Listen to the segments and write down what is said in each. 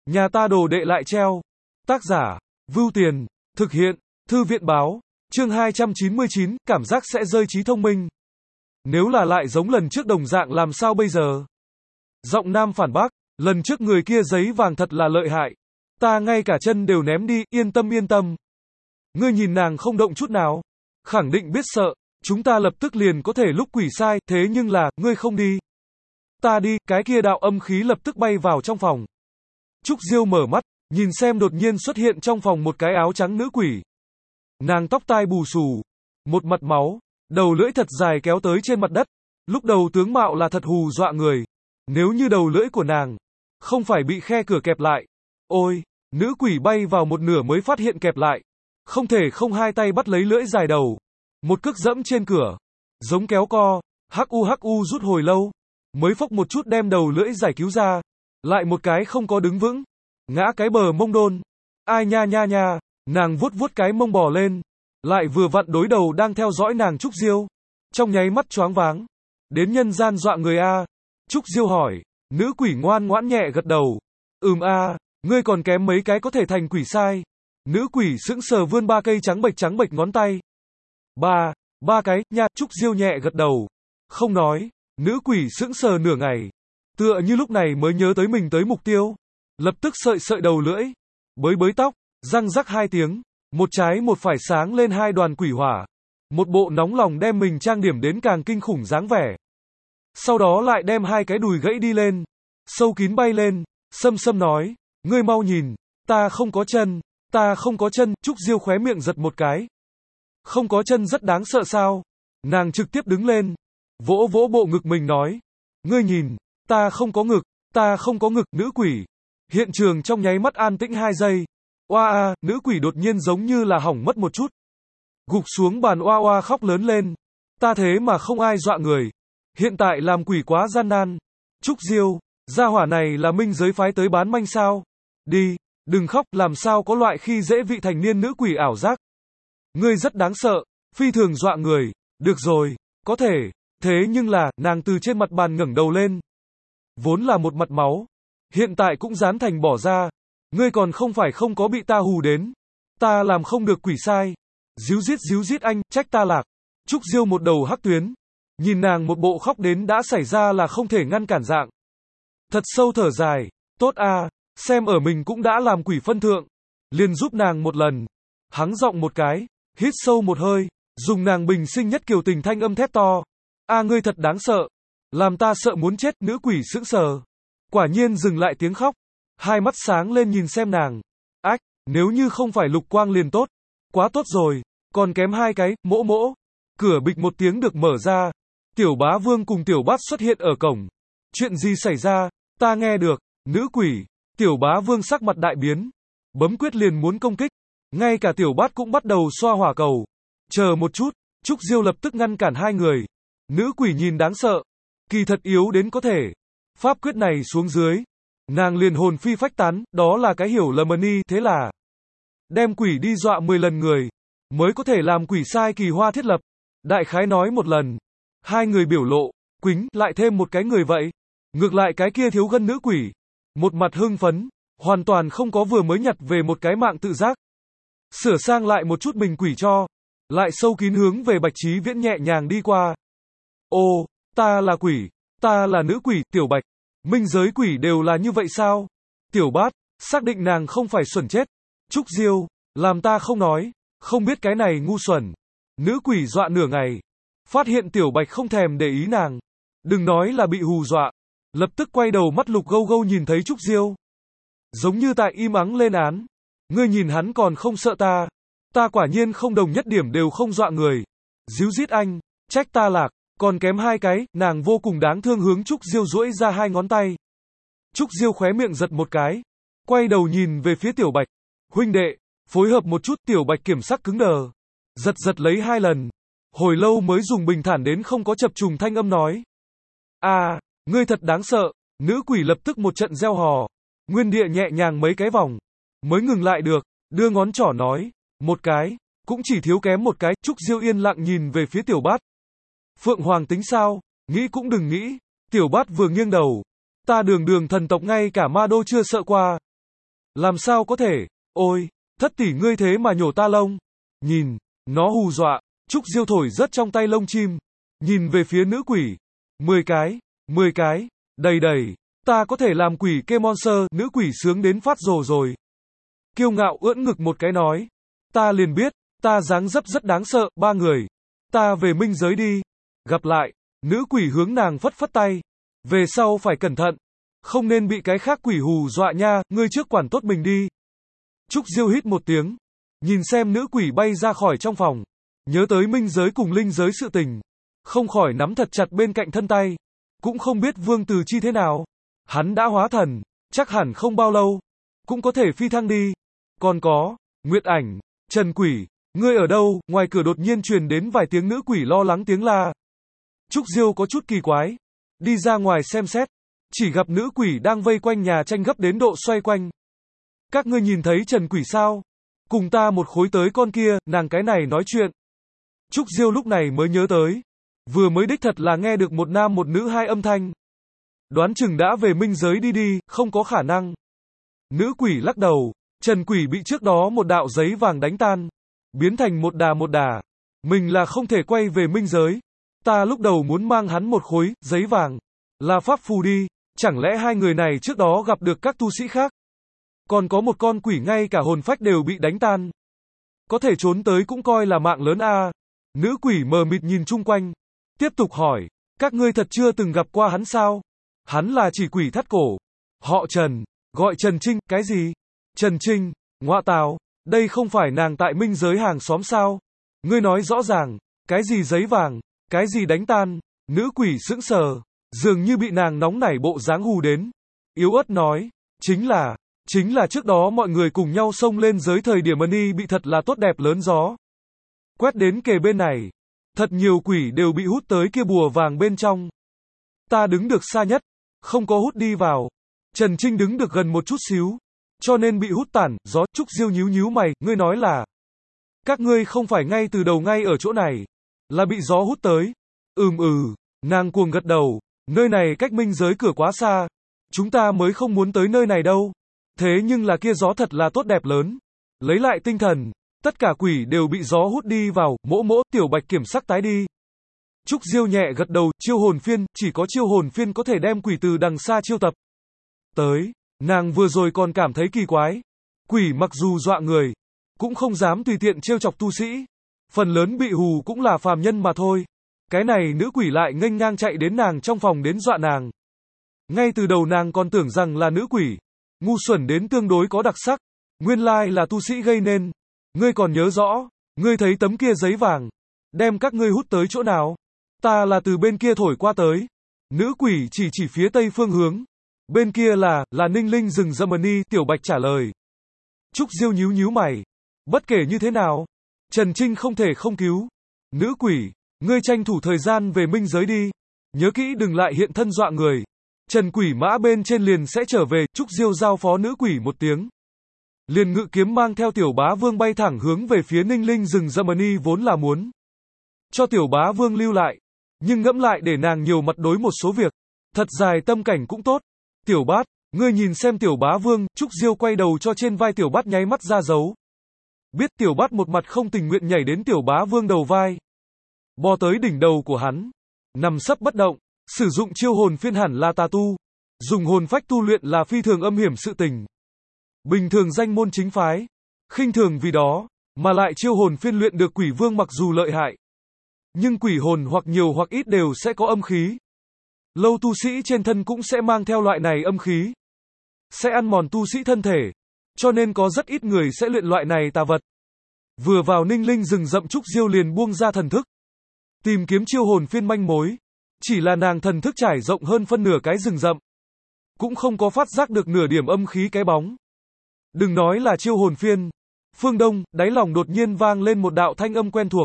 Nhà ta đồ đệ lại treo. Tác giả, Vưu Tiền, thực hiện, Thư viện báo, chương 299, cảm giác sẽ rơi trí thông minh. Nếu là lại giống lần trước đồng dạng làm sao bây giờ? Giọng nam phản bác, lần trước người kia giấy vàng thật là lợi hại. Ta ngay cả chân đều ném đi, yên tâm yên tâm. Ngươi nhìn nàng không động chút nào. Khẳng định biết sợ, chúng ta lập tức liền có thể lúc quỷ sai, thế nhưng là, ngươi không đi. Ta đi, cái kia đạo âm khí lập tức bay vào trong phòng. Trúc Diêu mở mắt, nhìn xem đột nhiên xuất hiện trong phòng một cái áo trắng nữ quỷ. Nàng tóc tai bù xù, một mặt máu, đầu lưỡi thật dài kéo tới trên mặt đất. Lúc đầu tướng mạo là thật hù dọa người. Nếu như đầu lưỡi của nàng không phải bị khe cửa kẹp lại. Ôi, nữ quỷ bay vào một nửa mới phát hiện kẹp lại. Không thể không hai tay bắt lấy lưỡi dài đầu. Một cước dẫm trên cửa, giống kéo co, hắc u rút hồi lâu, mới phốc một chút đem đầu lưỡi giải cứu ra. Lại một cái không có đứng vững, ngã cái bờ mông đôn. Ai nha nha nha, nàng vuốt vuốt cái mông bò lên. Lại vừa vặn đối đầu đang theo dõi nàng Trúc Diêu. Trong nháy mắt choáng váng. Đến nhân gian dọa người a. Trúc Diêu hỏi, nữ quỷ ngoan ngoãn nhẹ gật đầu. A, ngươi còn kém mấy cái có thể thành quỷ sai. Nữ quỷ sững sờ vươn ba cây trắng bệch ngón tay. Ba cái, nha, Trúc Diêu nhẹ gật đầu. Không nói, nữ quỷ sững sờ nửa ngày. Tựa như lúc này mới nhớ tới mình tới mục tiêu. Lập tức sợi đầu lưỡi. Bới tóc, răng rắc hai tiếng. Một trái một phải sáng lên hai đoàn quỷ hỏa. Một bộ nóng lòng đem mình trang điểm đến càng kinh khủng dáng vẻ. Sau đó lại đem hai cái đùi gãy đi lên. Sâu kín bay lên. Sâm nói, ngươi mau nhìn, ta không có chân. Ta không có chân. Trúc Diêu khóe miệng giật một cái. Không có chân rất đáng sợ sao? Nàng trực tiếp đứng lên. Vỗ bộ ngực mình nói. Ngươi nhìn, ta không có ngực. Ta không có ngực. Nữ quỷ. Hiện trường trong nháy mắt an tĩnh 2 giây. Oa, nữ quỷ đột nhiên giống như là hỏng mất một chút. Gục xuống bàn oa khóc lớn lên. Ta thế mà không ai dọa người. Hiện tại làm quỷ quá gian nan. Trúc Diêu, gia hỏa này là minh giới phái tới bán manh sao? Đi, đừng khóc, làm sao có loại khi dễ vị thành niên nữ quỷ ảo giác. Ngươi rất đáng sợ, phi thường dọa người. Được rồi, có thể. Thế nhưng là, nàng từ trên mặt bàn ngẩng đầu lên. Vốn là một mặt máu. Hiện tại cũng dán thành bỏ ra. Ngươi còn không phải không có bị ta hù đến. Ta làm không được quỷ sai. Díu dít anh, trách ta lạc. Trúc Diêu một đầu hắc tuyến. Nhìn nàng một bộ khóc đến đã xảy ra là không thể ngăn cản dạng. Thật sâu thở dài. Tốt a, xem ở mình cũng đã làm quỷ phân thượng. Liền giúp nàng một lần. Hắng giọng một cái. Hít sâu một hơi. Dùng nàng bình sinh nhất kiều tình thanh âm thét to. A, ngươi thật đáng sợ. Làm ta sợ muốn chết. Nữ quỷ sững sờ. Quả nhiên dừng lại tiếng khóc. Hai mắt sáng lên nhìn xem nàng. Ách, nếu như không phải lục quang liền tốt. Quá tốt rồi. Còn kém hai cái, mỗ. Cửa bịch một tiếng được mở ra. Tiểu Bá Vương cùng Tiểu Bát xuất hiện ở cổng. Chuyện gì xảy ra? Ta nghe được. Nữ quỷ. Tiểu Bá Vương sắc mặt đại biến. Bấm quyết liền muốn công kích. Ngay cả Tiểu Bát cũng bắt đầu xoa hỏa cầu. Chờ một chút. Trúc Diêu lập tức ngăn cản hai người. Nữ quỷ nhìn đáng sợ. Kỳ thật yếu đến có thể. Pháp quyết này xuống dưới. Nàng liền hồn phi phách tán. Đó là cái hiểu lầm ni. Thế là đem quỷ đi dọa 10 lần người. Mới có thể làm quỷ sai kỳ hoa thiết lập. Đại khái nói một lần. Hai người biểu lộ. Quính lại thêm một cái người vậy. Ngược lại cái kia thiếu gân nữ quỷ. Một mặt hưng phấn. Hoàn toàn không có vừa mới nhặt về một cái mạng tự giác. Sửa sang lại một chút mình quỷ cho. Lại sâu kín hướng về Bạch Chí Viễn nhẹ nhàng đi qua. Ô, ta là quỷ. Ta là nữ quỷ. Tiểu Bạch. Minh giới quỷ đều là như vậy sao? Tiểu Bát. Xác định nàng không phải xuẩn chết. Trúc Diêu. Làm ta không nói. Không biết cái này ngu xuẩn. Nữ quỷ dọa nửa ngày. Phát hiện Tiểu Bạch không thèm để ý nàng. Đừng nói là bị hù dọa. Lập tức quay đầu mắt lục gâu nhìn thấy Trúc Diêu. Giống như tại im ắng lên án. Ngươi nhìn hắn còn không sợ ta. Ta quả nhiên không đồng nhất điểm đều không dọa người. Díu dít anh, trách ta lạc. Còn kém hai cái. Nàng vô cùng đáng thương hướng Trúc Diêu duỗi ra hai ngón tay. Trúc Diêu khóe miệng giật một cái. Quay đầu nhìn về phía Tiểu Bạch. Huynh đệ, phối hợp một chút. Tiểu Bạch kiểm sắc cứng đờ. Giật lấy 2 lần. Hồi lâu mới dùng bình thản đến không có chập trùng thanh âm nói. Ngươi thật đáng sợ. Nữ quỷ lập tức một trận reo hò. Nguyên địa nhẹ nhàng mấy cái vòng. Mới ngừng lại được. Đưa ngón trỏ nói. Một cái. Cũng chỉ thiếu kém một cái. Trúc Diêu yên lặng nhìn về phía Tiểu Bát. Phượng Hoàng tính sao? Nghĩ cũng đừng nghĩ. Tiểu Bát vừa nghiêng đầu. Ta đường thần tộc ngay cả ma đô chưa sợ qua. Làm sao có thể? Ôi, thất tỷ ngươi thế mà nhổ ta lông. Nhìn, nó hù dọa, Trúc Diêu thổi rất trong tay lông chim. Nhìn về phía nữ quỷ. 10 cái, đầy đầy. Ta có thể làm quỷ kê monster, nữ quỷ sướng đến phát rồ rồi. Kiêu ngạo ưỡn ngực một cái nói. Ta liền biết, ta dáng dấp rất đáng sợ, ba người. Ta về minh giới đi. Gặp lại, nữ quỷ hướng nàng phất phất tay. Về sau phải cẩn thận. Không nên bị cái khác quỷ hù dọa nha, ngươi trước quản tốt mình đi. Trúc Diêu hít một tiếng. Nhìn xem nữ quỷ bay ra khỏi trong phòng. Nhớ tới minh giới cùng linh giới sự tình. Không khỏi nắm thật chặt bên cạnh thân tay. Cũng không biết Vương Từ Chi thế nào. Hắn đã hóa thần, chắc hẳn không bao lâu. Cũng có thể phi thăng đi. Còn có, Nguyệt Ảnh, Trần Quỷ, ngươi ở đâu? Ngoài cửa đột nhiên truyền đến vài tiếng nữ quỷ lo lắng tiếng la. Trúc Diêu có chút kỳ quái. Đi ra ngoài xem xét. Chỉ gặp nữ quỷ đang vây quanh nhà tranh gấp đến độ xoay quanh. Các ngươi nhìn thấy Trần Quỷ sao? Cùng ta một khối tới con kia, nàng cái này nói chuyện. Trúc Diêu lúc này mới nhớ tới. Vừa mới đích thật là nghe được một nam một nữ hai âm thanh. Đoán chừng đã về minh giới đi, không có khả năng. Nữ quỷ lắc đầu. Trần Quỷ bị trước đó một đạo giấy vàng đánh tan. Biến thành một đà. Mình là không thể quay về minh giới. Ta lúc đầu muốn mang hắn một khối, giấy vàng. Là pháp phù đi. Chẳng lẽ hai người này trước đó gặp được các tu sĩ khác? Còn có một con quỷ ngay cả hồn phách đều bị đánh tan. Có thể trốn tới cũng coi là mạng lớn a. Nữ quỷ mờ mịt nhìn chung quanh. Tiếp tục hỏi. Các ngươi thật chưa từng gặp qua hắn sao? Hắn là chỉ quỷ thắt cổ. Họ Trần. Gọi Trần Trinh, cái gì? Trần Trinh, ngọa tào, đây không phải nàng tại minh giới hàng xóm sao? Ngươi nói rõ ràng, cái gì giấy vàng, cái gì đánh tan? Nữ quỷ sững sờ, dường như bị nàng nóng nảy bộ dáng hù đến. Yếu ớt nói, chính là trước đó mọi người cùng nhau xông lên giới thời điểm Mani bị thật là tốt đẹp lớn gió. Quét đến kề bên này, thật nhiều quỷ đều bị hút tới kia bùa vàng bên trong. Ta đứng được xa nhất, không có hút đi vào. Trần Trinh đứng được gần một chút xíu, cho nên bị hút tản, gió. Trúc Diêu nhíu mày, ngươi nói là các ngươi không phải ngay từ đầu ngay ở chỗ này, là bị gió hút tới. Nàng cuồng gật đầu, nơi này cách minh giới cửa quá xa, chúng ta mới không muốn tới nơi này đâu. Thế nhưng là kia gió thật là tốt đẹp lớn. Lấy lại tinh thần, tất cả quỷ đều bị gió hút đi vào, mỗ, Tiểu Bạch kiểm sắc tái đi. Trúc Diêu nhẹ gật đầu, chiêu hồn phiên, chỉ có chiêu hồn phiên có thể đem quỷ từ đằng xa chiêu tập tới. Nàng vừa rồi còn cảm thấy kỳ quái. Quỷ mặc dù dọa người, cũng không dám tùy tiện trêu chọc tu sĩ. Phần lớn bị hù cũng là phàm nhân mà thôi. Cái này nữ quỷ lại nghênh ngang chạy đến nàng trong phòng đến dọa nàng. Ngay từ đầu nàng còn tưởng rằng là nữ quỷ. Ngu xuẩn đến tương đối có đặc sắc. Nguyên lai là tu sĩ gây nên. Ngươi còn nhớ rõ, ngươi thấy tấm kia giấy vàng. Đem các ngươi hút tới chỗ nào? Ta là từ bên kia thổi qua tới. Nữ quỷ chỉ phía tây phương hướng. Bên kia là Ninh Linh rừng Germany, Tiểu Bạch trả lời. Trúc Diêu nhíu mày. Bất kể như thế nào, Trần Trinh không thể không cứu. Nữ quỷ, ngươi tranh thủ thời gian về minh giới đi. Nhớ kỹ đừng lại hiện thân dọa người. Trần Quỷ mã bên trên liền sẽ trở về. Trúc Diêu giao phó nữ quỷ một tiếng. Liền ngự kiếm mang theo Tiểu Bá Vương bay thẳng hướng về phía Ninh Linh rừng Germany, vốn là muốn cho Tiểu Bá Vương lưu lại. Nhưng ngẫm lại để nàng nhiều mặt đối một số việc. Thật dài tâm cảnh cũng tốt. Tiểu Bát, ngươi nhìn xem Tiểu Bá Vương. Trúc Diêu quay đầu cho trên vai Tiểu Bát nháy mắt ra dấu. Biết Tiểu Bát một mặt không tình nguyện nhảy đến Tiểu Bá Vương đầu vai. Bò tới đỉnh đầu của hắn. Nằm sấp bất động. Sử dụng chiêu hồn phiên hẳn là tà tu. Dùng hồn phách tu luyện là phi thường âm hiểm sự tình. Bình thường danh môn chính phái. Khinh thường vì đó. Mà lại chiêu hồn phiên luyện được quỷ vương mặc dù lợi hại. Nhưng quỷ hồn hoặc nhiều hoặc ít đều sẽ có âm khí. Lâu tu sĩ trên thân cũng sẽ mang theo loại này âm khí. Sẽ ăn mòn tu sĩ thân thể. Cho nên có rất ít người sẽ luyện loại này tà vật. Vừa vào Ninh Linh rừng rậm, Trúc Diêu liền buông ra thần thức. Tìm kiếm chiêu hồn phiên manh mối. Chỉ là nàng thần thức trải rộng hơn phân nửa cái rừng rậm. Cũng không có phát giác được nửa điểm âm khí cái bóng. Đừng nói là chiêu hồn phiên. Phương Đông, đáy lòng đột nhiên vang lên một đạo thanh âm quen thuộc.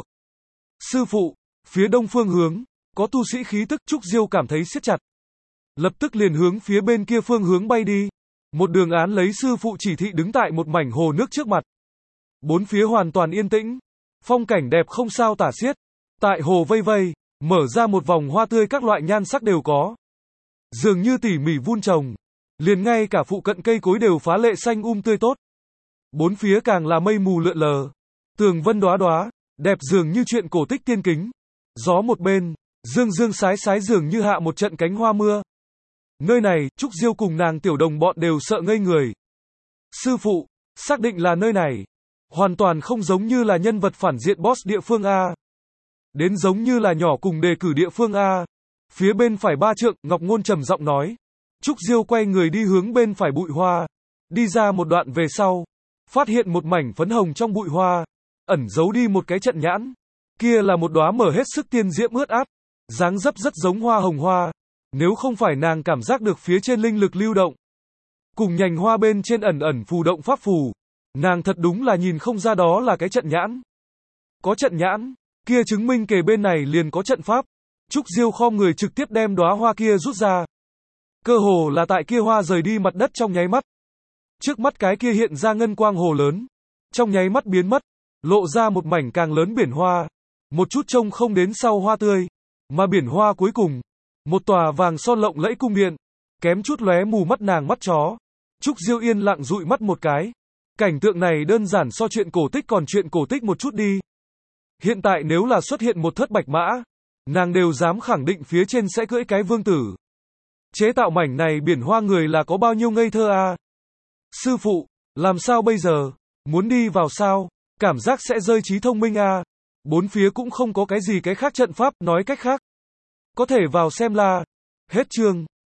Sư phụ, phía đông phương hướng, có tu sĩ khí tức. Trúc Diêu cảm thấy siết chặt. Lập tức liền hướng phía bên kia phương hướng bay đi. Một đường án lấy sư phụ chỉ thị đứng tại một mảnh hồ nước trước mặt. Bốn phía hoàn toàn yên tĩnh. Phong cảnh đẹp không sao tả xiết. Tại hồ vây vây, mở ra một vòng hoa tươi các loại nhan sắc đều có. Dường như tỉ mỉ vun trồng. Liền ngay cả phụ cận cây cối đều phá lệ xanh tươi tốt. Bốn phía càng là mây mù lượn lờ. Tường vân đóa đóa, đẹp dường như chuyện cổ tích tiên kính. Gió một bên, dương dương sái sái dường như hạ một trận cánh hoa mưa. Nơi này, Trúc Diêu cùng nàng tiểu đồng bọn đều sợ ngây người. Sư phụ, xác định là nơi này. Hoàn toàn không giống như là nhân vật phản diện boss địa phương A. Đến giống như là nhỏ cùng đề cử địa phương A. Phía bên phải 3 trượng, Ngọc Ngôn trầm giọng nói. Trúc Diêu quay người đi hướng bên phải bụi hoa. Đi ra một đoạn về sau. Phát hiện một mảnh phấn hồng trong bụi hoa. Ẩn giấu đi một cái trận nhãn. Kia là một đóa mở hết sức tiên diễm ướt át. Dáng dấp rất giống hoa hồng hoa. Nếu không phải nàng cảm giác được phía trên linh lực lưu động. Cùng nhành hoa bên trên ẩn ẩn phù động pháp phù. Nàng thật đúng là nhìn không ra đó là cái trận nhãn. Có trận nhãn, kia chứng minh kề bên này liền có trận pháp. Trúc Diêu khom người trực tiếp đem đóa hoa kia rút ra. Cơ hồ là tại kia hoa rời đi mặt đất trong nháy mắt. Trước mắt cái kia hiện ra ngân quang hồ lớn. Trong nháy mắt biến mất, lộ ra một mảnh càng lớn biển hoa. Một chút trông không đến sau hoa tươi. Mà biển hoa cuối cùng, một tòa vàng son lộng lẫy cung điện. Kém chút lóe mù mắt nàng mắt chó. Trúc Diêu yên lặng dụi mắt một cái. Cảnh tượng này đơn giản so chuyện cổ tích còn chuyện cổ tích một chút đi. Hiện tại nếu là xuất hiện một thất bạch mã, nàng đều dám khẳng định phía trên sẽ cưỡi cái vương tử. Chế tạo mảnh này biển hoa người là có bao nhiêu ngây thơ à? Sư phụ, làm sao bây giờ? Muốn đi vào sao? Cảm giác sẽ rơi trí thông minh à? Bốn phía cũng không có cái gì cái khác trận pháp, nói cách khác. Có thể vào xem là. Hết chương.